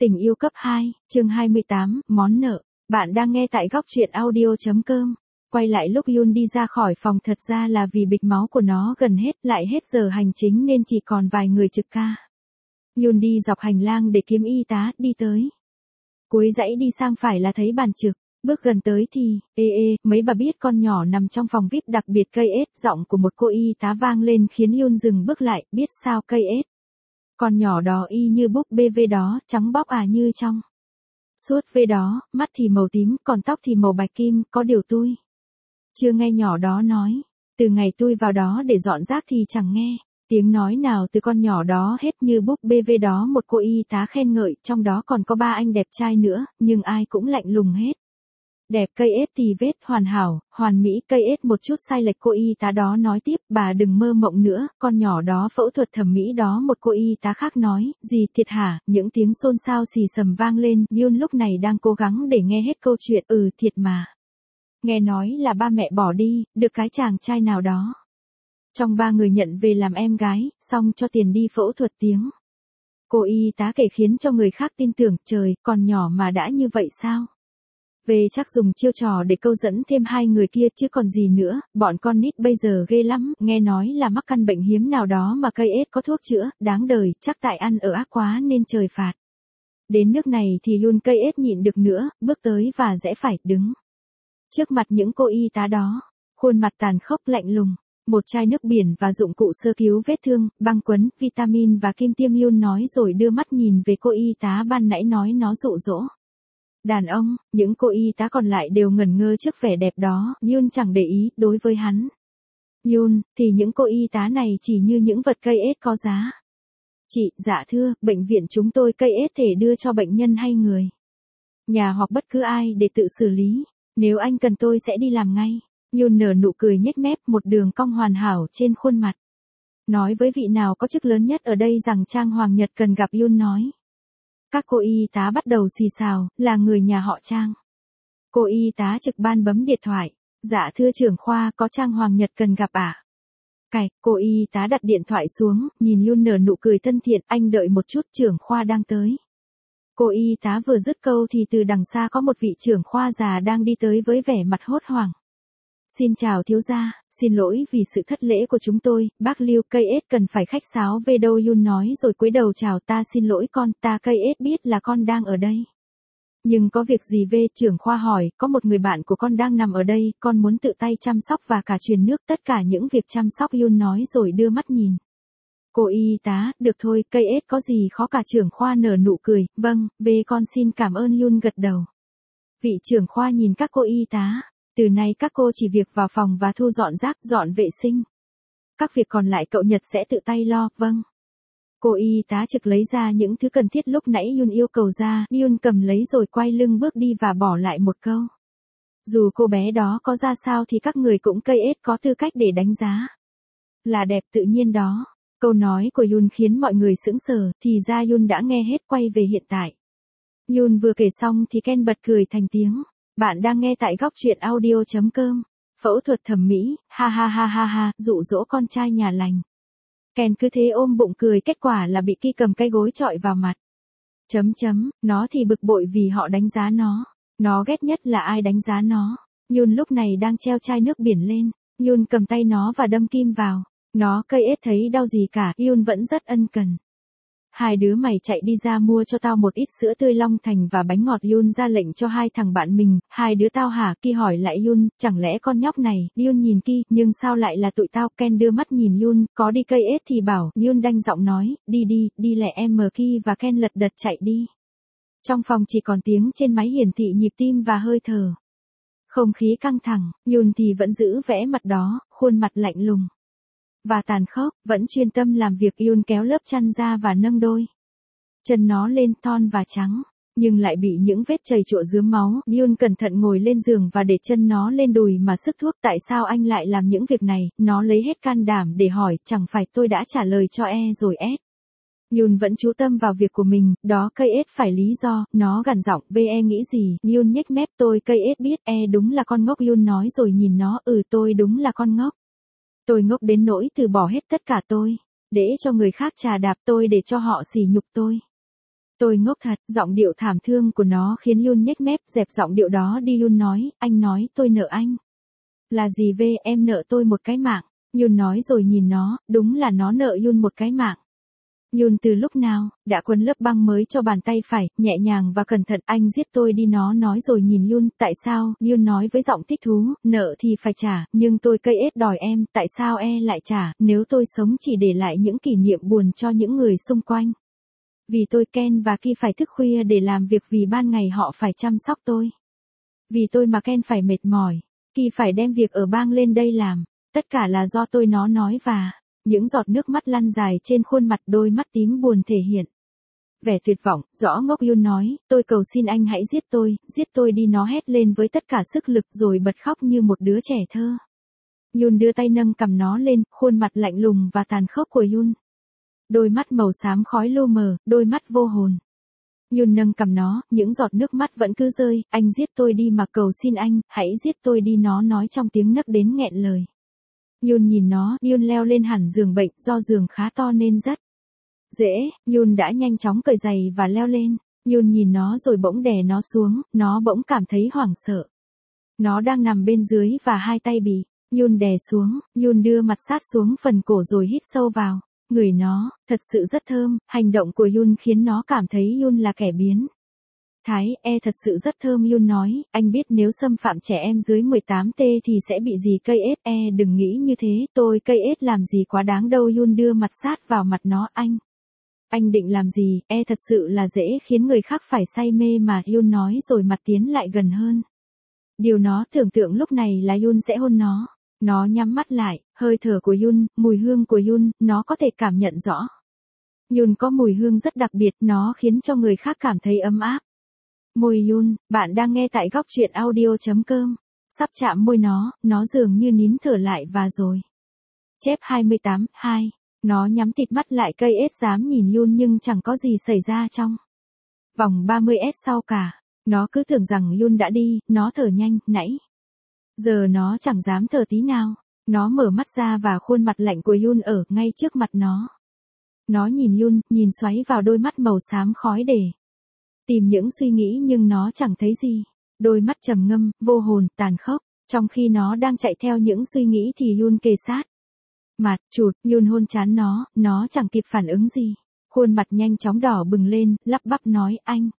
Tình yêu cấp 2, chương 28, món nợ. Bạn đang nghe tại góc truyện audio.com. Quay lại lúc Yoon đi ra khỏi phòng thật ra là vì bịch máu của nó gần hết, lại hết giờ hành chính nên chỉ còn vài người trực ca. Yoon đi dọc hành lang để kiếm y tá, đi tới. Cuối dãy đi sang phải là thấy bàn trực. Bước gần tới thì, mấy bà biết con nhỏ nằm trong phòng VIP đặc biệt cây ết, giọng của một cô y tá vang lên khiến Yoon dừng bước lại, biết sao cây ết. Con nhỏ đó y như búp bê vê đó, trắng bóc như trong. Suốt vê đó, mắt thì màu tím, còn tóc thì màu bạch kim, có điều tui chưa nghe nhỏ đó nói. Từ ngày tui vào đó để dọn rác thì chẳng nghe tiếng nói nào từ con nhỏ đó hết, như búp bê vê đó một cô y tá khen ngợi, trong đó còn có 3 anh đẹp trai nữa, nhưng ai cũng lạnh lùng hết. Đẹp cây ết thì vết, hoàn hảo, hoàn mỹ cây ết một chút sai lệch, cô y tá đó nói tiếp, bà đừng mơ mộng nữa, con nhỏ đó phẫu thuật thẩm mỹ đó, một cô y tá khác nói, gì thiệt hả, những tiếng xôn xao xì xầm vang lên, Yoon lúc này đang cố gắng để nghe hết câu chuyện, thiệt mà. Nghe nói là ba mẹ bỏ đi, được cái chàng trai nào đó trong 3 người nhận về làm em gái, xong cho tiền đi phẫu thuật tiếng. Cô y tá kể khiến cho người khác tin tưởng, trời, còn nhỏ mà đã như vậy sao? Về chắc dùng chiêu trò để câu dẫn thêm 2 người kia chứ còn gì nữa, bọn con nít bây giờ ghê lắm, nghe nói là mắc căn bệnh hiếm nào đó mà cây ết có thuốc chữa, đáng đời, chắc tại ăn ở ác quá nên trời phạt. Đến nước này thì Yoon cây ết nhịn được nữa, bước tới và rẽ phải, đứng trước mặt những cô y tá đó, khuôn mặt tàn khốc lạnh lùng, một chai nước biển và dụng cụ sơ cứu vết thương, băng quấn, vitamin và kim tiêm. Yoon nói rồi đưa mắt nhìn về cô y tá ban nãy nói nó dụ dỗ đàn ông. Những cô y tá còn lại đều ngẩn ngơ trước vẻ đẹp đó, Yoon chẳng để ý, đối với hắn, Yoon, thì những cô y tá này chỉ như những vật cây ết có giá. Chị, dạ thưa, bệnh viện chúng tôi cây ết thể đưa cho bệnh nhân hay người nhà hoặc bất cứ ai để tự xử lý. Nếu anh cần tôi sẽ đi làm ngay. Yoon nở nụ cười nhếch mép, một đường cong hoàn hảo trên khuôn mặt. Nói với vị nào có chức lớn nhất ở đây rằng Trang Hoàng Nhật cần gặp Yoon nói. Các cô y tá bắt đầu xì xào, là người nhà họ Trang. Cô y tá trực ban bấm điện thoại. Dạ thưa trưởng khoa, có Trang Hoàng Nhật cần gặp ạ. Cạch, cô y tá đặt điện thoại xuống, nhìn Yoon nở nụ cười thân thiện, anh đợi một chút, trưởng khoa đang tới. Cô y tá vừa dứt câu thì từ đằng xa có một vị trưởng khoa già đang đi tới với vẻ mặt hốt hoảng. Xin chào thiếu gia, xin lỗi vì sự thất lễ của chúng tôi, bác Lưu, cây ết cần phải khách sáo về đâu. Yoon nói rồi cúi đầu chào, ta xin lỗi con, ta cây ết biết là con đang ở đây. Nhưng có việc gì về? Trưởng khoa hỏi, có một người bạn của con đang nằm ở đây, con muốn tự tay chăm sóc và cả truyền nước, tất cả những việc chăm sóc. Yoon nói rồi đưa mắt nhìn cô y tá, được thôi, cây ết có gì khó cả. Trưởng khoa nở nụ cười, vâng, về con xin cảm ơn. Yoon gật đầu. Vị trưởng khoa nhìn các cô y tá, từ nay các cô chỉ việc vào phòng và thu dọn rác, dọn vệ sinh. Các việc còn lại cậu Nhật sẽ tự tay lo, vâng. Cô y tá trực lấy ra những thứ cần thiết lúc nãy Yoon yêu cầu ra, Yoon cầm lấy rồi quay lưng bước đi và bỏ lại một câu. Dù cô bé đó có ra sao thì các người cũng cây ết có tư cách để đánh giá là đẹp tự nhiên đó. Câu nói của Yoon khiến mọi người sững sờ, thì ra Yoon đã nghe hết. Quay về hiện tại, Yoon vừa kể xong thì Ken bật cười thành tiếng. Bạn đang nghe tại góc truyện audio.com. Phẫu thuật thẩm mỹ, ha ha ha ha ha, dụ dỗ con trai nhà lành. Ken cứ thế ôm bụng cười, kết quả là bị Ki cầm cái gối chọi vào mặt. Nó thì bực bội vì họ đánh giá nó. Nó ghét nhất là ai đánh giá nó. Yoon lúc này đang treo chai nước biển lên. Yoon cầm tay nó và đâm kim vào. Nó cây ết thấy đau gì cả, Yoon vẫn rất ân cần. Hai đứa mày chạy đi ra mua cho tao một ít sữa tươi Long Thành và bánh ngọt. Yoon ra lệnh cho 2 thằng bạn mình, hai đứa tao hả? Ki hỏi lại Yoon, chẳng lẽ con nhóc này? Yoon nhìn Ki, nhưng sao lại là tụi tao? Ken đưa mắt nhìn Yoon, có đi cây ết thì bảo. Yoon đanh giọng nói, đi lẹ em. Ki và Ken lật đật chạy đi. Trong phòng chỉ còn tiếng trên máy hiển thị nhịp tim và hơi thở. Không khí căng thẳng, Yoon thì vẫn giữ vẻ mặt đó, khuôn mặt lạnh lùng và tàn khốc, vẫn chuyên tâm làm việc. Yoon kéo lớp chăn ra và nâng đôi chân nó lên, thon và trắng, nhưng lại bị những vết chầy chụa rướm máu. Yoon cẩn thận ngồi lên giường và để chân nó lên đùi mà sức thuốc. Tại sao anh lại làm những việc này? Nó lấy hết can đảm để hỏi, chẳng phải tôi đã trả lời cho rồi ết. Yoon vẫn chú tâm vào việc của mình, đó cây ết phải lý do. Nó gằn giọng, nghĩ gì? Yoon nhếch mép, tôi cây ết biết, đúng là con ngốc. Yoon nói rồi nhìn nó, tôi đúng là con ngốc. Tôi ngốc đến nỗi từ bỏ hết tất cả tôi để cho người khác chà đạp tôi, để cho họ sỉ nhục tôi. Tôi ngốc thật, giọng điệu thảm thương của nó khiến Yun nhếch mép, dẹp giọng điệu đó đi. Yun nói, anh nói tôi nợ anh. Là gì về, em nợ tôi một cái mạng. Yun nói rồi nhìn nó, đúng là nó nợ Yun một cái mạng. Yun từ lúc nào, đã quấn lớp băng mới cho bàn tay phải, nhẹ nhàng và cẩn thận. Anh giết tôi đi, nó nói rồi nhìn Yun. Tại sao, Yun nói với giọng thích thú, nợ thì phải trả, nhưng tôi cây ết đòi em, tại sao lại trả, nếu tôi sống chỉ để lại những kỷ niệm buồn cho những người xung quanh. Vì tôi Ken và Ki phải thức khuya để làm việc, vì ban ngày họ phải chăm sóc tôi. Vì tôi mà Ken phải mệt mỏi, Ki phải đem việc ở bang lên đây làm, tất cả là do tôi, nó nói và những giọt nước mắt lăn dài trên khuôn mặt, đôi mắt tím buồn thể hiện vẻ tuyệt vọng. Rõ ngốc, Yun nói, tôi cầu xin anh hãy giết tôi đi, nó hét lên với tất cả sức lực rồi bật khóc như một đứa trẻ thơ. Yun đưa tay nâng cầm nó lên, khuôn mặt lạnh lùng và tàn khốc của Yun. Đôi mắt màu xám khói lu mờ, đôi mắt vô hồn. Yun nâng cầm nó, những giọt nước mắt vẫn cứ rơi, anh giết tôi đi mà, cầu xin anh, hãy giết tôi đi, nó nói trong tiếng nấc đến nghẹn lời. Yun nhìn nó, Yun leo lên hẳn giường bệnh, do giường khá to nên rất dễ. Yun đã nhanh chóng cởi giày và leo lên. Yun nhìn nó rồi bỗng đè nó xuống, nó bỗng cảm thấy hoảng sợ. Nó đang nằm bên dưới và hai tay bị Yun đè xuống. Yun đưa mặt sát xuống phần cổ rồi hít sâu vào người nó, thật sự rất thơm. Hành động của Yun khiến nó cảm thấy Yun là kẻ biến thái. Thật sự rất thơm, Yun nói, anh biết nếu xâm phạm trẻ em dưới 18T thì sẽ bị gì cây ết. Đừng nghĩ như thế, tôi cây ết làm gì quá đáng đâu. Yun đưa mặt sát vào mặt nó, anh định làm gì, thật sự là dễ khiến người khác phải say mê mà, Yun nói rồi mặt tiến lại gần hơn. Điều nó tưởng tượng lúc này là Yun sẽ hôn nó. Nó nhắm mắt lại, hơi thở của Yun, mùi hương của Yun, nó có thể cảm nhận rõ. Yun có mùi hương rất đặc biệt, nó khiến cho người khác cảm thấy ấm áp. Môi Yun, bạn đang nghe tại góc truyện audio.com. Sắp chạm môi nó dường như nín thở lại và rồi. Chép 28, 2. Nó nhắm tịt mắt lại, cây ết dám nhìn Yun nhưng chẳng có gì xảy ra trong vòng 30s sau cả. Nó cứ tưởng rằng Yun đã đi, nó thở nhanh, nãy giờ nó chẳng dám thở tí nào. Nó mở mắt ra và khuôn mặt lạnh của Yun ở ngay trước mặt nó. Nó nhìn Yun, nhìn xoáy vào đôi mắt màu xám khói để tìm những suy nghĩ nhưng nó chẳng thấy gì. Đôi mắt trầm ngâm, vô hồn, tàn khốc. Trong khi nó đang chạy theo những suy nghĩ thì Yun kề sát mặt, chụt. Yun hôn trán nó chẳng kịp phản ứng gì. Khuôn mặt nhanh chóng đỏ bừng lên, lắp bắp nói,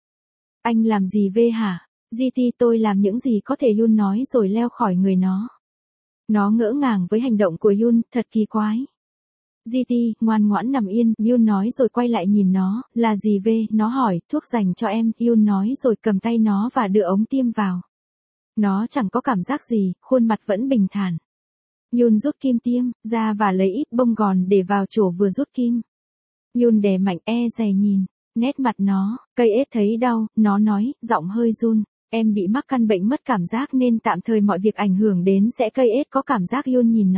anh làm gì về hả? GT, tôi làm những gì có thể, Yun nói rồi leo khỏi người nó. Nó ngỡ ngàng với hành động của Yun, thật kỳ quái. GT, ngoan ngoãn nằm yên, Yun nói rồi quay lại nhìn nó, là gì về, nó hỏi, thuốc dành cho em, Yun nói rồi cầm tay nó và đưa ống tiêm vào. Nó chẳng có cảm giác gì, khuôn mặt vẫn bình thản. Yun rút kim tiêm ra và lấy ít bông gòn để vào chỗ vừa rút kim. Yun đè mạnh, dè nhìn nét mặt nó, cây ết thấy đau, nó nói, giọng hơi run, em bị mắc căn bệnh mất cảm giác nên tạm thời mọi việc ảnh hưởng đến sẽ cây ết có cảm giác. Yun nhìn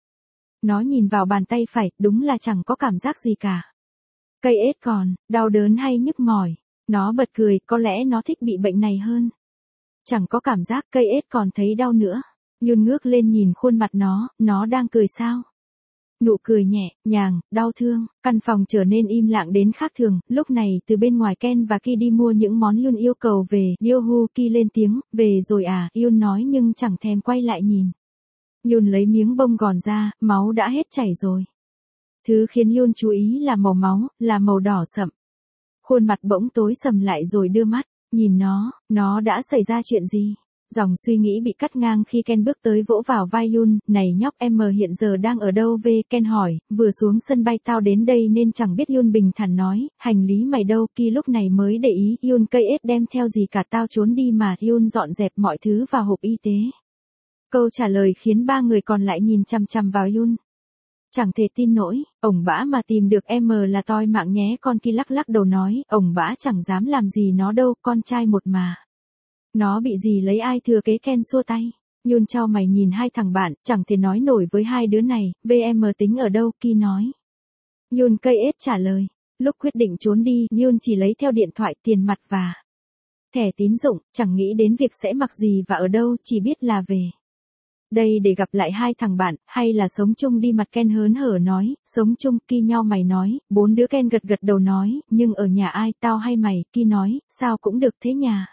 nó nhìn vào bàn tay phải, đúng là chẳng có cảm giác gì cả. Cây ết còn đau đớn hay nhức mỏi? Nó bật cười, có lẽ nó thích bị bệnh này hơn. Chẳng có cảm giác, cây ết còn thấy đau nữa. Yun ngước lên nhìn khuôn mặt nó đang cười sao? Nụ cười nhẹ nhàng, đau thương. Căn phòng trở nên im lặng đến khác thường. Lúc này từ bên ngoài Ken và Ki đi mua những món Yun yêu cầu về. Yohu, Ki lên tiếng, về rồi à? Yun nói nhưng chẳng thèm quay lại nhìn. Yun lấy miếng bông gòn ra, máu đã hết chảy rồi. Thứ khiến Yun chú ý là màu máu, là màu đỏ sậm. Khuôn mặt bỗng tối sầm lại rồi đưa mắt nhìn nó đã xảy ra chuyện gì? Dòng suy nghĩ bị cắt ngang khi Ken bước tới vỗ vào vai Yun, này nhóc, em hiện giờ đang ở đâu về? Ken hỏi, vừa xuống sân bay tao đến đây nên chẳng biết. Yun bình thản nói, hành lý mày đâu? Ki lúc này mới để ý, Yun cây ết đem theo gì cả, tao trốn đi mà. Yun dọn dẹp mọi thứ vào hộp y tế. Câu trả lời khiến ba người còn lại nhìn chằm chằm vào Yun. Chẳng thể tin nổi, ổng bã mà tìm được em là toi mạng nhé. Con Ki lắc lắc đầu nói, ổng bã chẳng dám làm gì nó đâu, con trai một mà. Nó bị gì lấy ai thừa kế? Ken xua tay. Yun chau mày nhìn hai thằng bạn, chẳng thể nói nổi với hai đứa này. VM tính ở đâu? Ki nói. Yun cây ết trả lời. Lúc quyết định trốn đi, Yun chỉ lấy theo điện thoại, tiền mặt và thẻ tín dụng, chẳng nghĩ đến việc sẽ mặc gì và ở đâu, chỉ biết là về Đây để gặp lại hai thằng bạn, hay là sống chung đi, mặt Ken hớn hở nói, sống chung, Ki nhao mày nói, bốn đứa Ken gật gật đầu nói, nhưng ở nhà ai, tao hay mày, Ki nói, sao cũng được thế nhà.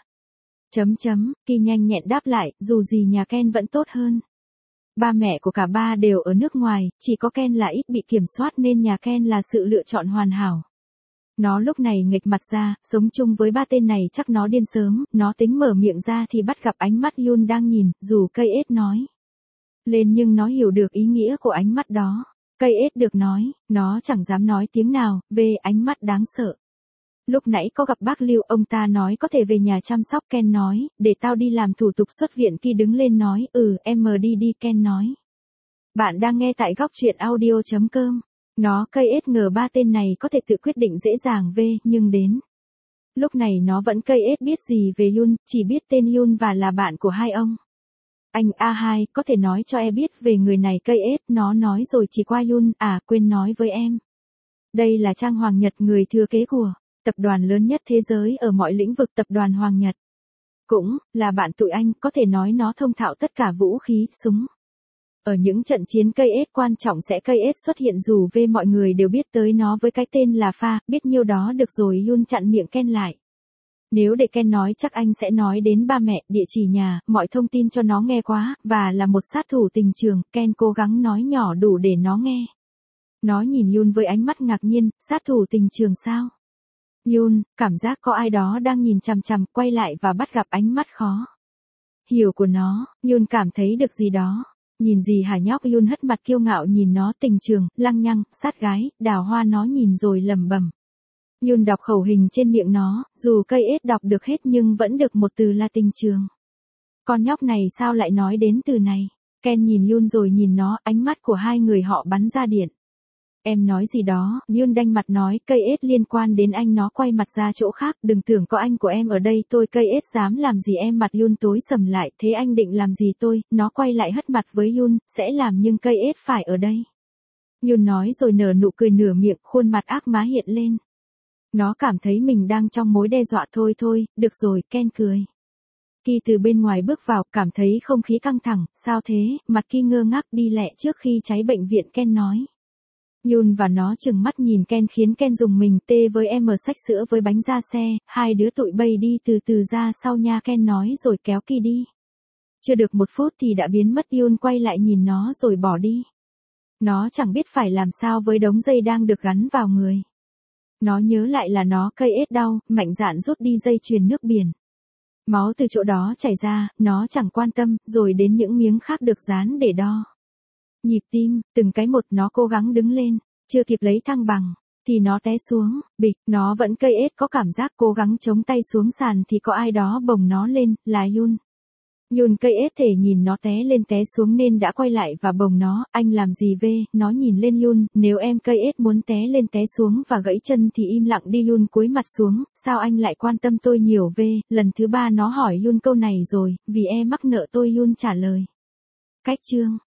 Ki nhanh nhẹn đáp lại, dù gì nhà Ken vẫn tốt hơn. Ba mẹ của cả ba đều ở nước ngoài, chỉ có Ken là ít bị kiểm soát nên nhà Ken là sự lựa chọn hoàn hảo. Nó lúc này nghịch mặt ra, sống chung với ba tên này chắc nó điên sớm, nó tính mở miệng ra thì bắt gặp ánh mắt Yun đang nhìn, dù cây ết nói lên nhưng nó hiểu được ý nghĩa của ánh mắt đó. Cây ết được nói, nó chẳng dám nói tiếng nào, về ánh mắt đáng sợ. Lúc nãy có gặp bác Lưu, ông ta nói có thể về nhà chăm sóc, Ken nói, để tao đi làm thủ tục xuất viện. Ki đứng lên nói, em đi, Ken nói. Bạn đang nghe tại góc truyện audio.com. Nó cây ết ngờ ba tên này có thể tự quyết định dễ dàng về, nhưng đến lúc này nó vẫn cây ết biết gì về Yun, chỉ biết tên Yun và là bạn của hai ông. Anh A2, có thể nói cho em biết về người này cây ết, nó nói rồi chỉ qua Yun, quên nói với em. Đây là Trang Hoàng Nhật, người thừa kế của tập đoàn lớn nhất thế giới ở mọi lĩnh vực, tập đoàn Hoàng Nhật. Cũng là bạn tụi anh, có thể nói nó thông thạo tất cả vũ khí, súng. Ở những trận chiến cây ết quan trọng sẽ cây ết xuất hiện, dù về mọi người đều biết tới nó với cái tên là Pha, biết nhiêu đó được rồi. Yun chặn miệng Ken lại. Nếu để Ken nói chắc anh sẽ nói đến ba mẹ, địa chỉ nhà, mọi thông tin cho nó nghe quá, và là một sát thủ tình trường. Ken cố gắng nói nhỏ đủ để nó nghe. Nó nhìn Yun với ánh mắt ngạc nhiên, sát thủ tình trường sao? Yun, cảm giác có ai đó đang nhìn chằm chằm, quay lại và bắt gặp ánh mắt khó hiểu của nó. Yun cảm thấy được gì đó. Nhìn gì hả nhóc? Yun hất mặt kiêu ngạo nhìn nó. Tình trường, lăng nhăng, sát gái, đào hoa. Nó nhìn rồi lẩm bẩm. Yun đọc khẩu hình trên miệng nó, dù cây ết đọc được hết nhưng vẫn được một từ là tình trường. Con nhóc này sao lại nói đến từ này? Ken nhìn Yun rồi nhìn nó, ánh mắt của hai người họ bắn ra điện. Em nói gì đó? Yun đanh mặt nói, cây ết liên quan đến anh. Nó quay mặt ra chỗ khác, đừng tưởng có anh của em ở đây tôi. Cây ết dám làm gì em? Mặt Yun tối sầm lại, thế anh định làm gì tôi? Nó quay lại hất mặt với Yun, sẽ làm nhưng cây ết phải ở đây. Yun nói rồi nở nụ cười nửa miệng, khuôn mặt ác má hiện lên. Nó cảm thấy mình đang trong mối đe dọa. Thôi, được rồi, Ken cười. Ki từ bên ngoài bước vào, cảm thấy không khí căng thẳng, sao thế? Mặt Ki ngơ ngác, đi lẹ trước khi cháy bệnh viện, Ken nói. Yun và nó chừng mắt nhìn Ken khiến Ken dùng mình tê với em ở xách sữa với bánh ra xe, hai đứa tụi bay đi từ từ ra sau nha, Ken nói rồi kéo Ki đi. Chưa được một phút thì đã biến mất. Yun quay lại nhìn nó rồi bỏ đi. Nó chẳng biết phải làm sao với đống dây đang được gắn vào người. Nó nhớ lại là nó cây ết đau, mạnh dạn rút đi dây chuyền nước biển. Máu từ chỗ đó chảy ra, nó chẳng quan tâm, rồi đến những miếng khác được dán để đo nhịp tim, từng cái một. Nó cố gắng đứng lên, chưa kịp lấy thăng bằng thì nó té xuống, bịch. Nó vẫn cây ết có cảm giác cố gắng chống tay xuống sàn thì có ai đó bồng nó lên, là Yun. Yun cây ết thể nhìn nó té lên té xuống nên đã quay lại và bồng nó. Anh làm gì về? Nó nhìn lên Yun, nếu em cây ết muốn té lên té xuống và gãy chân thì im lặng đi. Yun cúi mặt xuống, sao anh lại quan tâm tôi nhiều về? Lần thứ ba nó hỏi Yun câu này rồi, vì em mắc nợ tôi. Yun trả lời. Cách chương